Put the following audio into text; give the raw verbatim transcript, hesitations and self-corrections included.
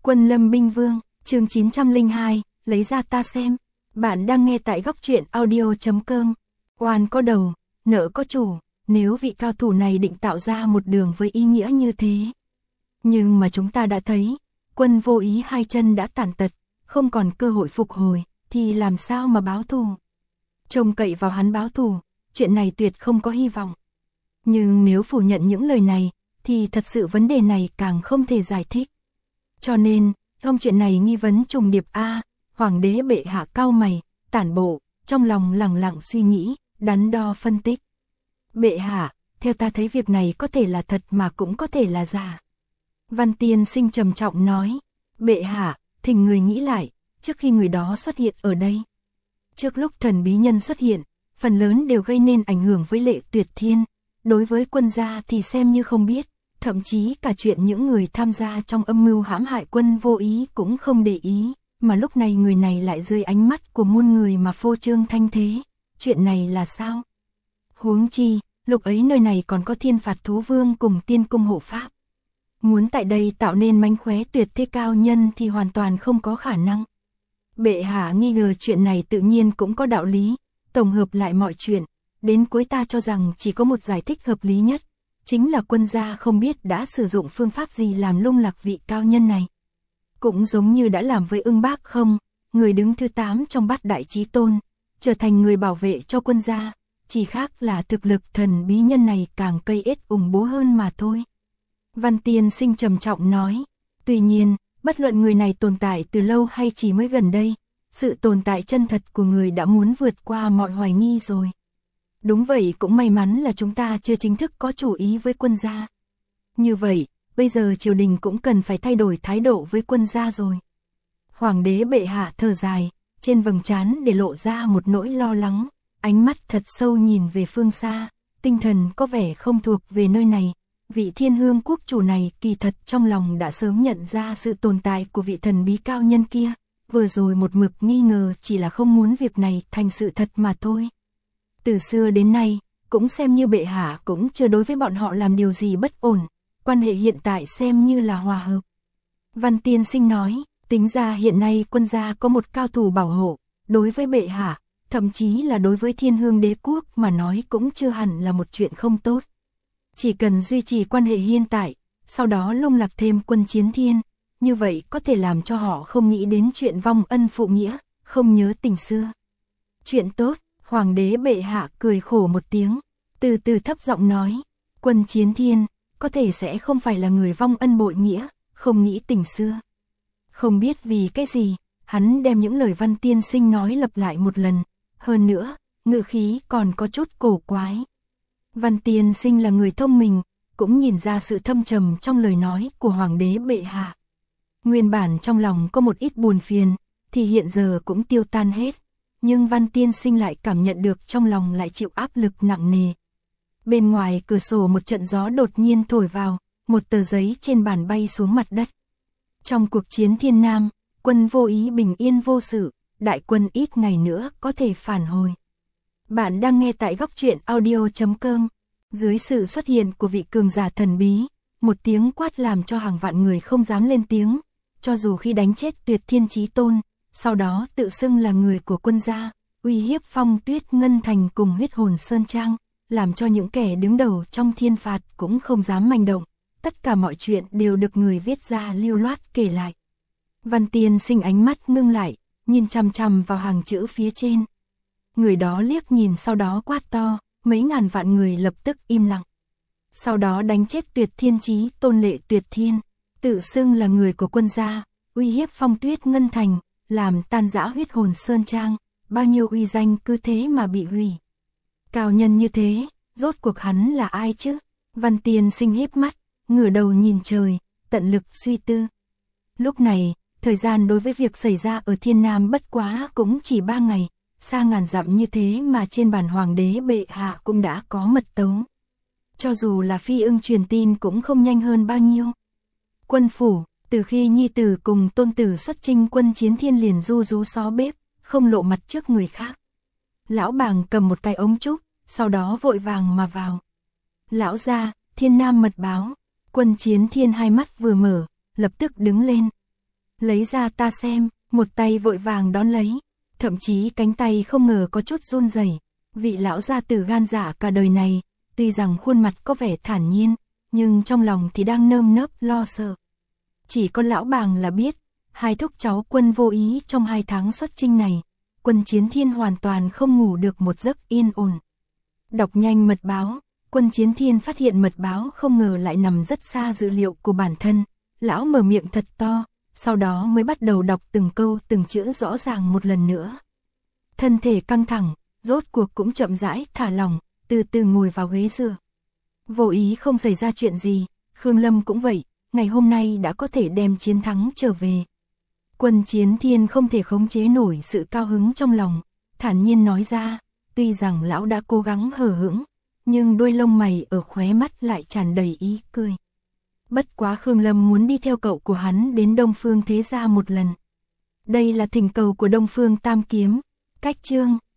Quân Lâm Binh Vương, chương chín trăm lẻ hai, lấy ra ta xem. Bạn đang nghe tại góc truyện audio chấm com. Oan có đầu, nợ có chủ, nếu vị cao thủ này định tạo ra một đường với ý nghĩa như thế. Nhưng mà chúng ta đã thấy, Quân vô ý hai chân đã tàn tật, không còn cơ hội phục hồi, thì làm sao mà báo thù? Trông cậy vào hắn báo thù, chuyện này tuyệt không có hy vọng. Nhưng nếu phủ nhận những lời này, thì thật sự vấn đề này càng không thể giải thích. Cho nên, trong chuyện này nghi vấn trùng điệp a, hoàng đế bệ hạ cau mày, tản bộ, trong lòng lẳng lặng suy nghĩ, đắn đo phân tích. Bệ hạ, theo ta thấy việc này có thể là thật mà cũng có thể là giả. Văn Tiên Sinh trầm trọng nói, bệ hạ, thỉnh người nghĩ lại, trước khi người đó xuất hiện ở đây. Trước lúc thần bí nhân xuất hiện, phần lớn đều gây nên ảnh hưởng với Lệ Tuyệt Thiên, đối với quân gia thì xem như không biết, thậm chí cả chuyện những người tham gia trong âm mưu hãm hại Quân vô ý cũng không để ý, mà lúc này người này lại dưới ánh mắt của muôn người mà phô trương thanh thế, chuyện này là sao? Huống chi, lúc ấy nơi này còn có Thiên Phạt Thú Vương cùng Tiên Cung hộ pháp. Muốn tại đây tạo nên mánh khóe tuyệt thế cao nhân thì hoàn toàn không có khả năng. Bệ hạ nghi ngờ chuyện này tự nhiên cũng có đạo lý, tổng hợp lại mọi chuyện, đến cuối ta cho rằng chỉ có một giải thích hợp lý nhất, chính là quân gia không biết đã sử dụng phương pháp gì làm lung lạc vị cao nhân này. Cũng giống như đã làm với Ưng Bác không, người đứng thứ tám trong bát đại chí tôn, trở thành người bảo vệ cho quân gia, chỉ khác là thực lực thần bí nhân này càng cây ết ủng bố hơn mà thôi. Văn Tiên Sinh trầm trọng nói, tuy nhiên, bất luận người này tồn tại từ lâu hay chỉ mới gần đây, sự tồn tại chân thật của người đã muốn vượt qua mọi hoài nghi rồi. Đúng vậy, cũng may mắn là chúng ta chưa chính thức có chủ ý với quân gia. Như vậy, bây giờ triều đình cũng cần phải thay đổi thái độ với quân gia rồi. Hoàng đế bệ hạ thở dài, trên vầng trán để lộ ra một nỗi lo lắng, ánh mắt thật sâu nhìn về phương xa, tinh thần có vẻ không thuộc về nơi này. Vị Thiên Hương quốc chủ này kỳ thật trong lòng đã sớm nhận ra sự tồn tại của vị thần bí cao nhân kia, vừa rồi một mực nghi ngờ chỉ là không muốn việc này thành sự thật mà thôi. Từ xưa đến nay, cũng xem như bệ hạ cũng chưa đối với bọn họ làm điều gì bất ổn, quan hệ hiện tại xem như là hòa hợp. Văn Tiên Sinh nói, tính ra hiện nay quân gia có một cao thủ bảo hộ, đối với bệ hạ, thậm chí là đối với Thiên Hương đế quốc mà nói cũng chưa hẳn là một chuyện không tốt. Chỉ cần duy trì quan hệ hiện tại, sau đó lung lạc thêm Quân Chiến Thiên, như vậy có thể làm cho họ không nghĩ đến chuyện vong ân phụ nghĩa, không nhớ tình xưa. Chuyện tốt, Hoàng đế bệ hạ cười khổ một tiếng, từ từ thấp giọng nói, Quân Chiến Thiên, có thể sẽ không phải là người vong ân bội nghĩa, không nghĩ tình xưa. Không biết vì cái gì, hắn đem những lời Văn Tiên Sinh nói lặp lại một lần, hơn nữa, ngữ khí còn có chút cổ quái. Văn Tiên Sinh là người thông minh, cũng nhìn ra sự thâm trầm trong lời nói của Hoàng đế bệ hạ. Nguyên bản trong lòng có một ít buồn phiền, thì hiện giờ cũng tiêu tan hết, nhưng Văn Tiên Sinh lại cảm nhận được trong lòng lại chịu áp lực nặng nề. Bên ngoài cửa sổ một trận gió đột nhiên thổi vào, một tờ giấy trên bàn bay xuống mặt đất. Trong cuộc chiến Thiên Nam, Quân vô ý bình yên vô sự, đại quân ít ngày nữa có thể phản hồi. Bạn đang nghe tại góc truyện audio chấm com. Dưới sự xuất hiện của vị cường giả thần bí, một tiếng quát làm cho hàng vạn người không dám lên tiếng, cho dù khi đánh chết Tuyệt Thiên Chí Tôn, sau đó tự xưng là người của quân gia, uy hiếp Phong Tuyết Ngân Thành cùng Huyết Hồn Sơn Trang, làm cho những kẻ đứng đầu trong thiên phạt cũng không dám manh động. Tất cả mọi chuyện đều được người viết ra lưu loát kể lại. Văn Tiên Sinh ánh mắt ngưng lại, nhìn chằm chằm vào hàng chữ phía trên. Người đó liếc nhìn sau đó quát to, mấy ngàn vạn người lập tức im lặng. Sau đó đánh chết Tuyệt Thiên Chí Tôn Lệ Tuyệt Thiên, tự xưng là người của quân gia, uy hiếp Phong Tuyết Ngân Thành, làm tan rã Huyết Hồn Sơn Trang, bao nhiêu uy danh cứ thế mà bị hủy. Cao nhân như thế, rốt cuộc hắn là ai chứ? Văn Tiên Sinh híp mắt, ngửa đầu nhìn trời, tận lực suy tư. Lúc này, thời gian đối với việc xảy ra ở Thiên Nam bất quá cũng chỉ ba ngày. Xa ngàn dặm như thế mà trên bàn Hoàng đế bệ hạ cũng đã có mật tấu. Cho dù là Phi Ưng truyền tin cũng không nhanh hơn bao nhiêu. Quân phủ, từ khi nhi tử cùng tôn tử xuất chinh Quân Chiến Thiên liền ru rú xó bếp, không lộ mặt trước người khác. Lão bàng cầm một cái ống trúc, sau đó vội vàng mà vào. Lão gia, Thiên Nam mật báo. Quân Chiến Thiên hai mắt vừa mở, lập tức đứng lên. lấy ra ta xem, một tay vội vàng đón lấy, thậm chí cánh tay không ngờ có chút run rẩy. Vị lão gia tử gan dạ cả đời này, tuy rằng khuôn mặt có vẻ thản nhiên, nhưng trong lòng thì đang nơm nớp lo sợ. Chỉ có lão bàng là biết, hai thúc cháu Quân Vô Ý trong hai tháng xuất chinh này, Quân Chiến Thiên hoàn toàn không ngủ được một giấc yên ổn. Đọc nhanh mật báo, Quân Chiến Thiên phát hiện mật báo không ngờ lại nằm rất xa dữ liệu của bản thân. Lão mở miệng thật to, sau đó mới bắt đầu đọc từng câu từng chữ rõ ràng một lần nữa. Thân thể căng thẳng, rốt cuộc cũng chậm rãi thả lỏng, từ từ ngồi vào ghế dựa. Vô Ý không xảy ra chuyện gì, Khương Lâm cũng vậy, ngày hôm nay đã có thể đem chiến thắng trở về. Quân Chiến Thiên không thể khống chế nổi sự cao hứng trong lòng, thản nhiên nói ra, tuy rằng lão đã cố gắng hờ hững, nhưng đôi lông mày ở khóe mắt lại tràn đầy ý cười. Bất quá Khương Lâm muốn đi theo cậu của hắn đến Đông Phương Thế Gia một lần. Đây là thỉnh cầu của Đông Phương Tam Kiếm. Cách chương